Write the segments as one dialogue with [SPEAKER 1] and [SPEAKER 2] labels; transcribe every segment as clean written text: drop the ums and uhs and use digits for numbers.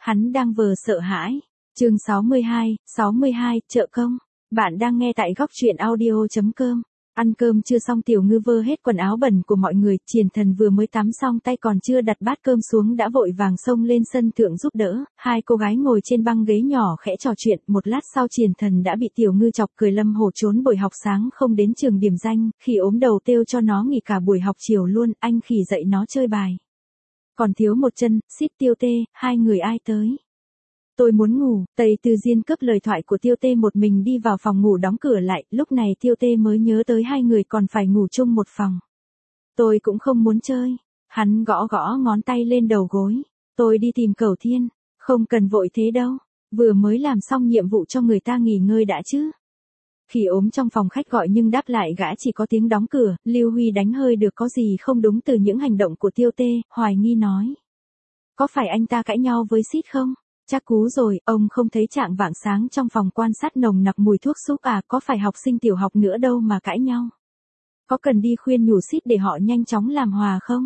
[SPEAKER 1] hắn đang vờ sợ hãi. Chương 62, trợ công. Bạn đang nghe tại góc truyện audio.com. Ăn cơm chưa xong Tiểu Ngư vơ hết quần áo bẩn của mọi người, Triền Thần vừa mới tắm xong tay còn chưa đặt bát cơm xuống đã vội vàng xông lên sân thượng giúp đỡ. Hai cô gái ngồi trên băng ghế nhỏ khẽ trò chuyện, một lát sau Triền Thần đã bị Tiểu Ngư chọc cười. Lâm Hổ trốn buổi học sáng không đến trường điểm danh, Khỉ ốm đầu têu cho nó nghỉ cả buổi học chiều luôn, anh Khỉ dạy nó chơi bài. Còn thiếu một chân, xít Tiêu Tê, hai người ai tới? Tôi muốn ngủ. Tây Tư Diên cướp lời thoại của Tiêu Tê, một mình đi vào phòng ngủ đóng cửa lại, lúc này Tiêu Tê mới nhớ tới hai người còn phải ngủ chung một phòng. Tôi cũng không muốn chơi. Hắn gõ gõ ngón tay lên đầu gối. Tôi đi tìm Cẩu Thiên. Không cần vội thế đâu. Vừa mới làm xong nhiệm vụ cho người ta nghỉ ngơi đã chứ. Khỉ ốm trong phòng khách gọi nhưng đáp lại gã chỉ có tiếng đóng cửa. Lưu Huy đánh hơi được có gì không đúng từ những hành động của Tiêu Tê, hoài nghi nói. Có phải anh ta cãi nhau với Sít không? Chắc cú rồi, ông không thấy trạng vạng sáng trong phòng quan sát nồng nặc mùi thuốc súc à, có phải học sinh tiểu học nữa đâu mà cãi nhau. Có cần đi khuyên nhủ Sít để họ nhanh chóng làm hòa không?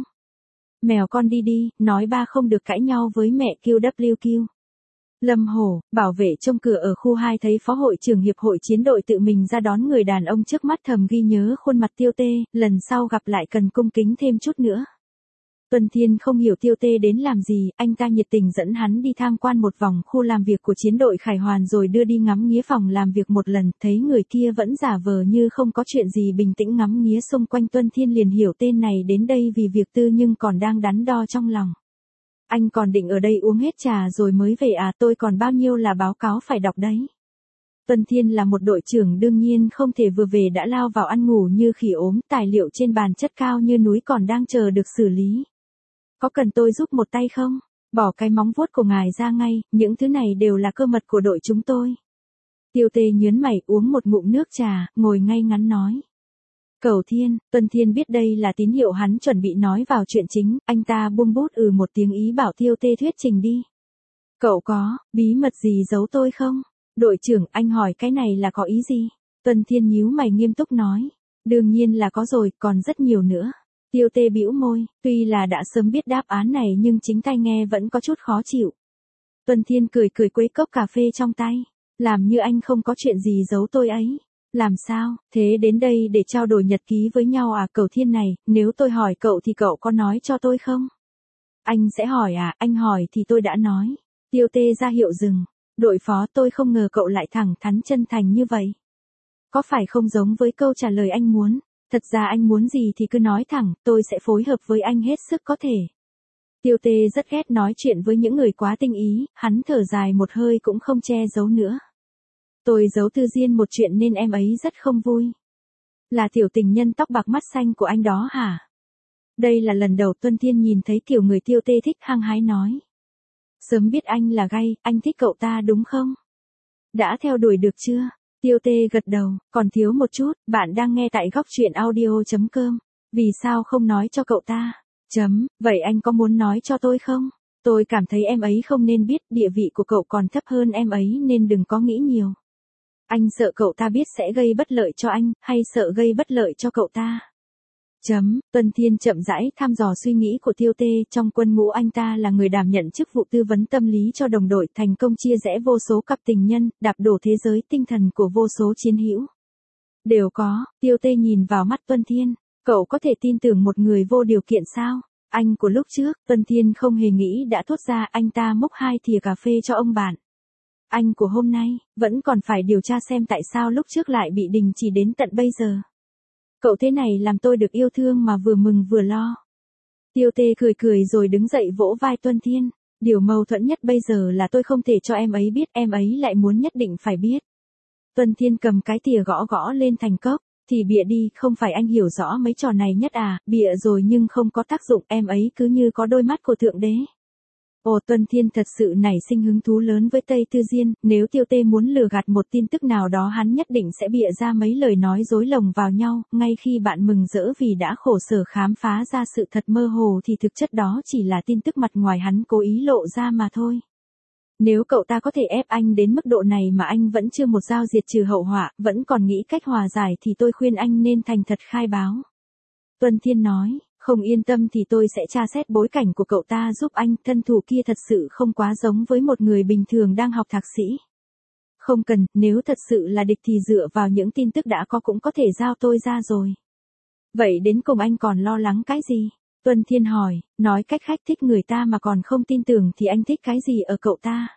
[SPEAKER 1] Mèo con đi đi, nói ba không được cãi nhau với mẹ QWQ. Lâm Hổ, bảo vệ trông cửa ở khu 2 thấy phó hội trưởng hiệp hội chiến đội tự mình ra đón người đàn ông trước mắt, thầm ghi nhớ khuôn mặt Tiêu Tê, lần sau gặp lại cần cung kính thêm chút nữa. Tuân Thiên không hiểu Tiêu Tê đến làm gì, anh ta nhiệt tình dẫn hắn đi tham quan một vòng khu làm việc của chiến đội Khải Hoàn rồi đưa đi ngắm nghía phòng làm việc một lần, thấy người kia vẫn giả vờ như không có chuyện gì bình tĩnh ngắm nghía xung quanh. Tuân Thiên liền hiểu tên này đến đây vì việc tư nhưng còn đang đắn đo trong lòng. Anh còn định ở đây uống hết trà rồi mới về à, tôi còn bao nhiêu là báo cáo phải đọc đấy. Tuân Thiên là một đội trưởng đương nhiên không thể vừa về đã lao vào ăn ngủ như khỉ ốm, tài liệu trên bàn chất cao như núi còn đang chờ được xử lý. Có cần tôi giúp một tay không? Bỏ cái móng vuốt của ngài ra ngay, những thứ này đều là cơ mật của đội chúng tôi. Tiêu Tê nhớn mày uống một ngụm nước trà, ngồi ngay ngắn nói. Cẩu Thiên, Tuân Thiên biết đây là tín hiệu hắn chuẩn bị nói vào chuyện chính, anh ta buông bút một tiếng ý bảo Tiêu Tê thuyết trình đi. Cậu có bí mật gì giấu tôi không? Đội trưởng, anh hỏi cái này là có ý gì? Tuân Thiên nhíu mày nghiêm túc nói. Đương nhiên là có rồi, còn rất nhiều nữa. Tiêu Tê bĩu môi, tuy là đã sớm biết đáp án này nhưng chính tai nghe vẫn có chút khó chịu. Tuân Thiên cười quấy cốc cà phê trong tay. Làm như anh không có chuyện gì giấu tôi ấy. Làm sao, thế đến đây để trao đổi nhật ký với nhau à? Cẩu Thiên này, nếu tôi hỏi cậu thì cậu có nói cho tôi không? Anh sẽ hỏi à? Anh hỏi thì tôi đã nói. Tiêu Tê ra hiệu dừng. Đội phó, tôi không ngờ cậu lại thẳng thắn chân thành như vậy. Có phải không giống với câu trả lời anh muốn? Thật ra anh muốn gì thì cứ nói thẳng, tôi sẽ phối hợp với anh hết sức có thể. Tiêu Tê rất ghét nói chuyện với những người quá tinh ý, hắn thở dài một hơi cũng không che giấu nữa. Tôi giấu Tư Diên một chuyện nên em ấy rất không vui. Là tiểu tình nhân tóc bạc mắt xanh của anh đó hả? Đây là lần đầu Tuân Thiên nhìn thấy kiểu người Tiêu Tê thích, hăng hái nói. Sớm biết anh là gay, anh thích cậu ta đúng không? Đã theo đuổi được chưa? Tiêu Tê gật đầu, còn thiếu một chút, bạn đang nghe tại góc truyện audio.com. Vì sao không nói cho cậu ta? Vậy anh có muốn nói cho tôi không? Tôi cảm thấy em ấy không nên biết, địa vị của cậu còn thấp hơn em ấy nên đừng có nghĩ nhiều. Anh sợ cậu ta biết sẽ gây bất lợi cho anh, hay sợ gây bất lợi cho cậu ta? Tuân Thiên chậm rãi thăm dò suy nghĩ của Tiêu Tê, trong quân ngũ anh ta là người đảm nhận chức vụ tư vấn tâm lý cho đồng đội, thành công chia rẽ vô số cặp tình nhân, đạp đổ thế giới tinh thần của vô số chiến hữu. Đều có, Tiêu Tê nhìn vào mắt Tuân Thiên, cậu có thể tin tưởng một người vô điều kiện sao? Anh của lúc trước, Tuân Thiên không hề nghĩ đã thốt ra, anh ta múc 2 thìa cà phê cho ông bạn. Anh của hôm nay, vẫn còn phải điều tra xem tại sao lúc trước lại bị đình chỉ đến tận bây giờ. Cậu thế này làm tôi được yêu thương mà vừa mừng vừa lo. Tiêu Tê cười rồi đứng dậy vỗ vai Tuân Thiên. Điều mâu thuẫn nhất bây giờ là tôi không thể cho em ấy biết, em ấy lại muốn nhất định phải biết. Tuân Thiên cầm cái thìa gõ lên thành cốc. Thì bịa đi, không phải anh hiểu rõ mấy trò này nhất à? Bịa rồi nhưng không có tác dụng, em ấy cứ như có đôi mắt của thượng đế. Ồ, Tuân Thiên thật sự nảy sinh hứng thú lớn với Tây Tư Diên, nếu Tiêu Tê muốn lừa gạt một tin tức nào đó hắn nhất định sẽ bịa ra mấy lời nói dối lồng vào nhau, ngay khi bạn mừng rỡ vì đã khổ sở khám phá ra sự thật mơ hồ thì thực chất đó chỉ là tin tức mặt ngoài hắn cố ý lộ ra mà thôi. Nếu cậu ta có thể ép anh đến mức độ này mà anh vẫn chưa một dao diệt trừ hậu họa, vẫn còn nghĩ cách hòa giải thì tôi khuyên anh nên thành thật khai báo. Tuân Thiên nói, Không yên tâm thì tôi sẽ tra xét bối cảnh của cậu ta giúp anh, thân thủ kia thật sự không quá giống với một người bình thường đang học thạc sĩ. Không cần, nếu thật sự là địch thì dựa vào những tin tức đã có cũng có thể giao tôi ra rồi. Vậy đến cùng anh còn lo lắng cái gì? Tuân Thiên hỏi, nói cách khác thích người ta mà còn không tin tưởng thì anh thích cái gì ở cậu ta?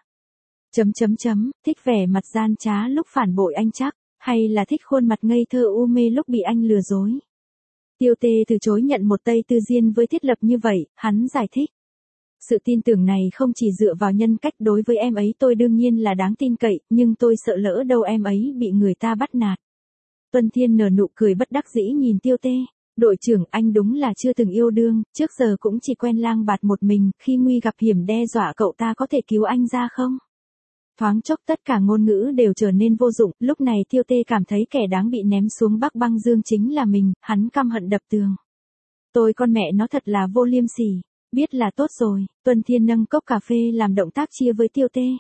[SPEAKER 1] Thích vẻ mặt gian trá lúc phản bội anh chắc, hay là thích khuôn mặt ngây thơ u mê lúc bị anh lừa dối? Tiêu Tê từ chối nhận một Tây Tư Diên với thiết lập như vậy, hắn giải thích. Sự tin tưởng này không chỉ dựa vào nhân cách, đối với em ấy tôi đương nhiên là đáng tin cậy, nhưng tôi sợ lỡ đâu em ấy bị người ta bắt nạt. Tuân Thiên nở nụ cười bất đắc dĩ nhìn Tiêu Tê. Đội trưởng, anh đúng là chưa từng yêu đương, trước giờ cũng chỉ quen lang bạt một mình, khi nguy gặp hiểm đe dọa cậu ta có thể cứu anh ra không? Thoáng chốc tất cả ngôn ngữ đều trở nên vô dụng, lúc này Tiêu Tê cảm thấy kẻ đáng bị ném xuống Bắc Băng Dương chính là mình, hắn căm hận đập tường. Tôi con mẹ nó thật là vô liêm sỉ, biết là tốt rồi. Tuân Thiên nâng cốc cà phê làm động tác chia với Tiêu Tê.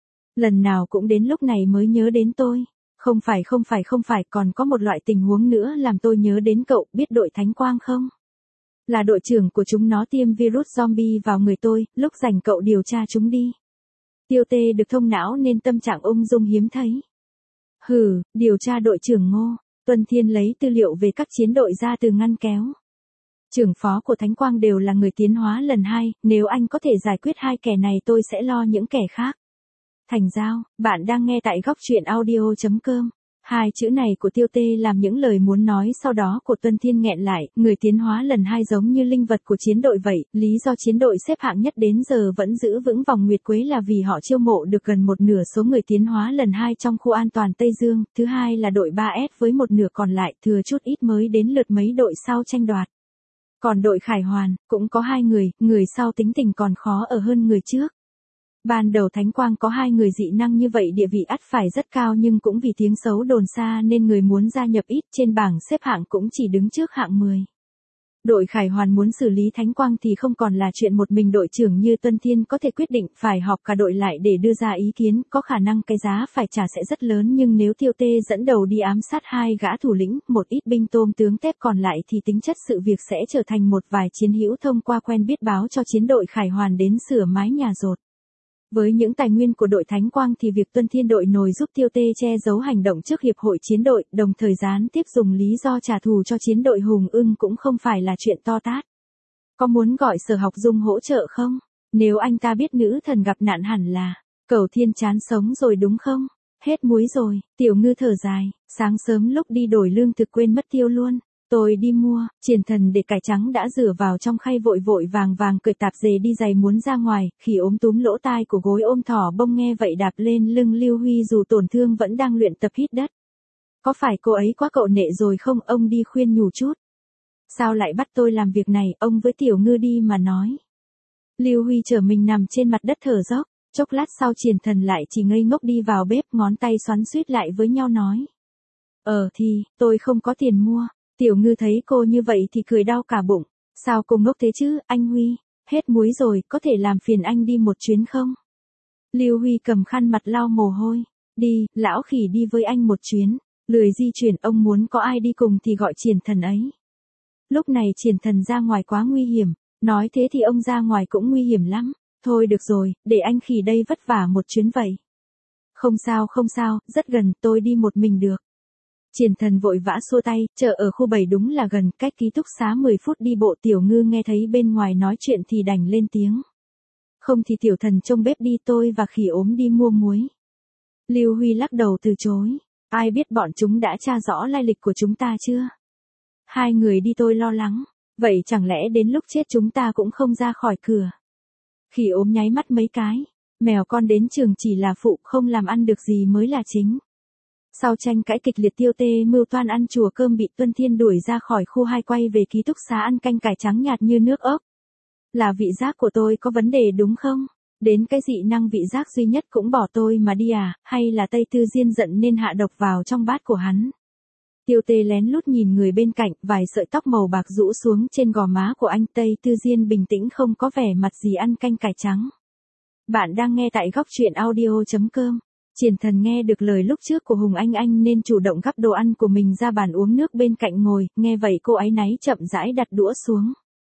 [SPEAKER 1] Lần nào cũng đến lúc này mới nhớ đến tôi. Không phải, còn có một loại tình huống nữa làm tôi nhớ đến cậu, biết đội Thánh Quang không? Là đội trưởng của chúng nó tiêm virus zombie vào người tôi, lúc rảnh cậu điều tra chúng đi. Tiêu Tê được thông não nên tâm trạng ung dung hiếm thấy. Hừ, điều tra đội trưởng Ngô. Tuân Thiên lấy tư liệu về các chiến đội ra từ ngăn kéo. Trưởng phó của Thánh Quang đều là người tiến hóa lần 2, nếu anh có thể giải quyết hai kẻ này tôi sẽ lo những kẻ khác. Thành Giao, bạn đang nghe tại góc truyện audio.com. Hai chữ này của Tiêu Tê làm những lời muốn nói sau đó của Tuân Thiên nghẹn lại, người tiến hóa lần 2 giống như linh vật của chiến đội vậy, lý do chiến đội xếp hạng nhất đến giờ vẫn giữ vững vòng nguyệt quế là vì họ chiêu mộ được gần một nửa số người tiến hóa lần 2 trong khu an toàn Tây Dương, thứ hai là đội 3S với một nửa còn lại thừa chút ít mới đến lượt mấy đội sau tranh đoạt. Còn đội Khải Hoàn, cũng có 2 người sau tính tình còn khó ở hơn người trước. Ban đầu Thánh Quang có 2 người dị năng như vậy địa vị ắt phải rất cao nhưng cũng vì tiếng xấu đồn xa nên người muốn gia nhập ít, trên bảng xếp hạng cũng chỉ đứng trước hạng 10. Đội Khải Hoàn muốn xử lý Thánh Quang thì không còn là chuyện một mình đội trưởng như Tuân Thiên có thể quyết định, phải họp cả đội lại để đưa ra ý kiến, có khả năng cái giá phải trả sẽ rất lớn nhưng nếu Tiêu Tê dẫn đầu đi ám sát 2 gã thủ lĩnh, một ít binh tôm tướng tép còn lại thì tính chất sự việc sẽ trở thành một vài chiến hữu thông qua quen biết báo cho chiến đội Khải Hoàn đến sửa mái nhà dột. Với những tài nguyên của đội Thánh Quang thì việc Tuân Thiên đội nồi giúp Tiêu Tê che giấu hành động trước hiệp hội chiến đội, đồng thời gián tiếp dùng lý do trả thù cho chiến đội Hùng Ưng cũng không phải là chuyện to tát. Có muốn gọi Sở Học Dung hỗ trợ không? Nếu anh ta biết nữ thần gặp nạn hẳn là Cầu Thiên chán sống rồi đúng không? Hết muối rồi, Tiểu Ngư thở dài, sáng sớm lúc đi đổi lương thực quên mất tiêu luôn. Tôi đi mua, Triển Thần để cải trắng đã rửa vào trong khay vội vàng cởi tạp dề đi giày muốn ra ngoài, Khỉ ốm túm lỗ tai của gối ôm thỏ bông nghe vậy đạp lên lưng Lưu Huy dù tổn thương vẫn đang luyện tập hít đất. Có phải cô ấy quá cậu nệ rồi không, ông đi khuyên nhủ chút. Sao lại bắt tôi làm việc này, ông với Tiểu Ngư đi mà nói. Lưu Huy chở mình nằm trên mặt đất thở dốc, chốc lát sau Triển Thần lại chỉ ngây ngốc đi vào bếp, ngón tay xoắn xuýt lại với nhau nói. Thì, tôi không có tiền mua. Tiểu Ngư thấy cô như vậy thì cười đau cả bụng. Sao cô ngốc thế chứ, anh Huy? Hết muối rồi, có thể làm phiền anh đi một chuyến không? Lưu Huy cầm khăn mặt lau mồ hôi. Đi, lão Khỉ đi với anh một chuyến. Lười di chuyển, ông muốn có ai đi cùng thì gọi Triển Thần ấy. Lúc này Triển Thần ra ngoài quá nguy hiểm. Nói thế thì ông ra ngoài cũng nguy hiểm lắm. Thôi được rồi, để anh Khỉ đây vất vả một chuyến vậy. Không sao, rất gần, tôi đi một mình được. Triển Thần vội vã xua tay, chợ ở khu 7 đúng là gần, cách ký túc xá 10 phút đi bộ. Tiểu Ngư nghe thấy bên ngoài nói chuyện thì đành lên tiếng. Không thì Tiểu Thần trông bếp đi, tôi và Khỉ ốm đi mua muối. Lưu Huy lắc đầu từ chối. Ai biết bọn chúng đã tra rõ lai lịch của chúng ta chưa? 2 người đi tôi lo lắng. Vậy chẳng lẽ đến lúc chết chúng ta cũng không ra khỏi cửa? Khỉ ốm nháy mắt mấy cái. Mèo con đến trường chỉ là phụ, không làm ăn được gì mới là chính. Sau tranh cãi kịch liệt, Tiêu Tê mưu toan ăn chùa cơm bị Tuân Thiên đuổi ra khỏi khu 2 quay về ký túc xá ăn canh cải trắng nhạt như nước ốc. Là vị giác của tôi có vấn đề đúng không? Đến cái dị năng vị giác duy nhất cũng bỏ tôi mà đi à, hay là Tây Tư Diên giận nên hạ độc vào trong bát của hắn? Tiêu Tê lén lút nhìn người bên cạnh, vài sợi tóc màu bạc rũ xuống trên gò má của anh. Tây Tư Diên bình tĩnh không có vẻ mặt gì ăn canh cải trắng. Bạn đang nghe tại góc truyện audio.com. Triển Thần nghe được lời lúc trước của Hùng Anh nên chủ động gắp đồ ăn của mình ra bàn uống nước bên cạnh ngồi, nghe vậy cô áy náy chậm rãi đặt đũa xuống.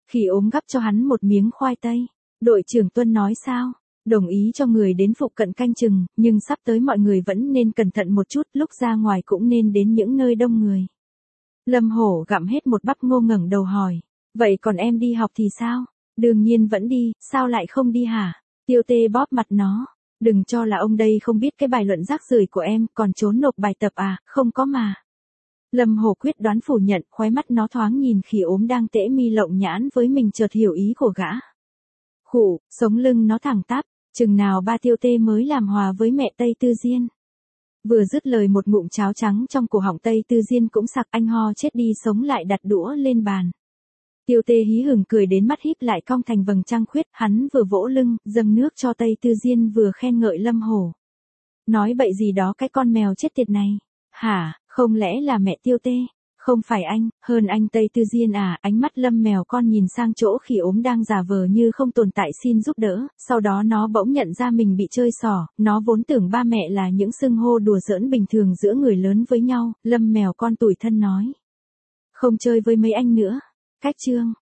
[SPEAKER 1] Khỉ ốm gắp cho hắn một miếng khoai tây. Đội trưởng Tuân nói sao? Đồng ý cho người đến phụ cận canh chừng, nhưng sắp tới mọi người vẫn nên cẩn thận một chút, lúc ra ngoài cũng nên đến những nơi đông người. Lâm Hổ gặm hết một bắp ngô ngẩng đầu hỏi. Vậy còn em đi học thì sao? Đương nhiên vẫn đi, sao lại không đi hả? Tiêu Tê bóp mặt nó. Đừng cho là ông đây không biết cái bài luận rác rưởi của em, còn trốn nộp bài tập à, không có mà. Lâm Hổ quyết đoán phủ nhận, khóe mắt nó thoáng nhìn Khỉ ốm đang tễ mi lộng nhãn với mình chợt hiểu ý của gã. Khụ, sống lưng nó thẳng tắp, chừng nào ba Tiêu Tê mới làm hòa với mẹ Tây Tư Diên. Vừa dứt lời một ngụm cháo trắng trong cổ họng Tây Tư Diên cũng sặc, anh ho chết đi sống lại đặt đũa lên bàn. Tiêu Tê hí hửng cười đến mắt híp lại cong thành vầng trăng khuyết, hắn vừa vỗ lưng, dâng nước cho Tây Tư Diên vừa khen ngợi Lâm Hổ. Nói bậy gì đó cái con mèo chết tiệt này. Hả, không lẽ là mẹ Tiêu Tê? Không phải anh, hơn anh Tây Tư Diên à? Ánh mắt Lâm mèo con nhìn sang chỗ Khỉ ốm đang giả vờ như không tồn tại xin giúp đỡ, sau đó nó bỗng nhận ra mình bị chơi xỏ, nó vốn tưởng ba mẹ là những xưng hô đùa giỡn bình thường giữa người lớn với nhau, Lâm mèo con tủi thân nói. Không chơi với mấy anh nữa. Cách chương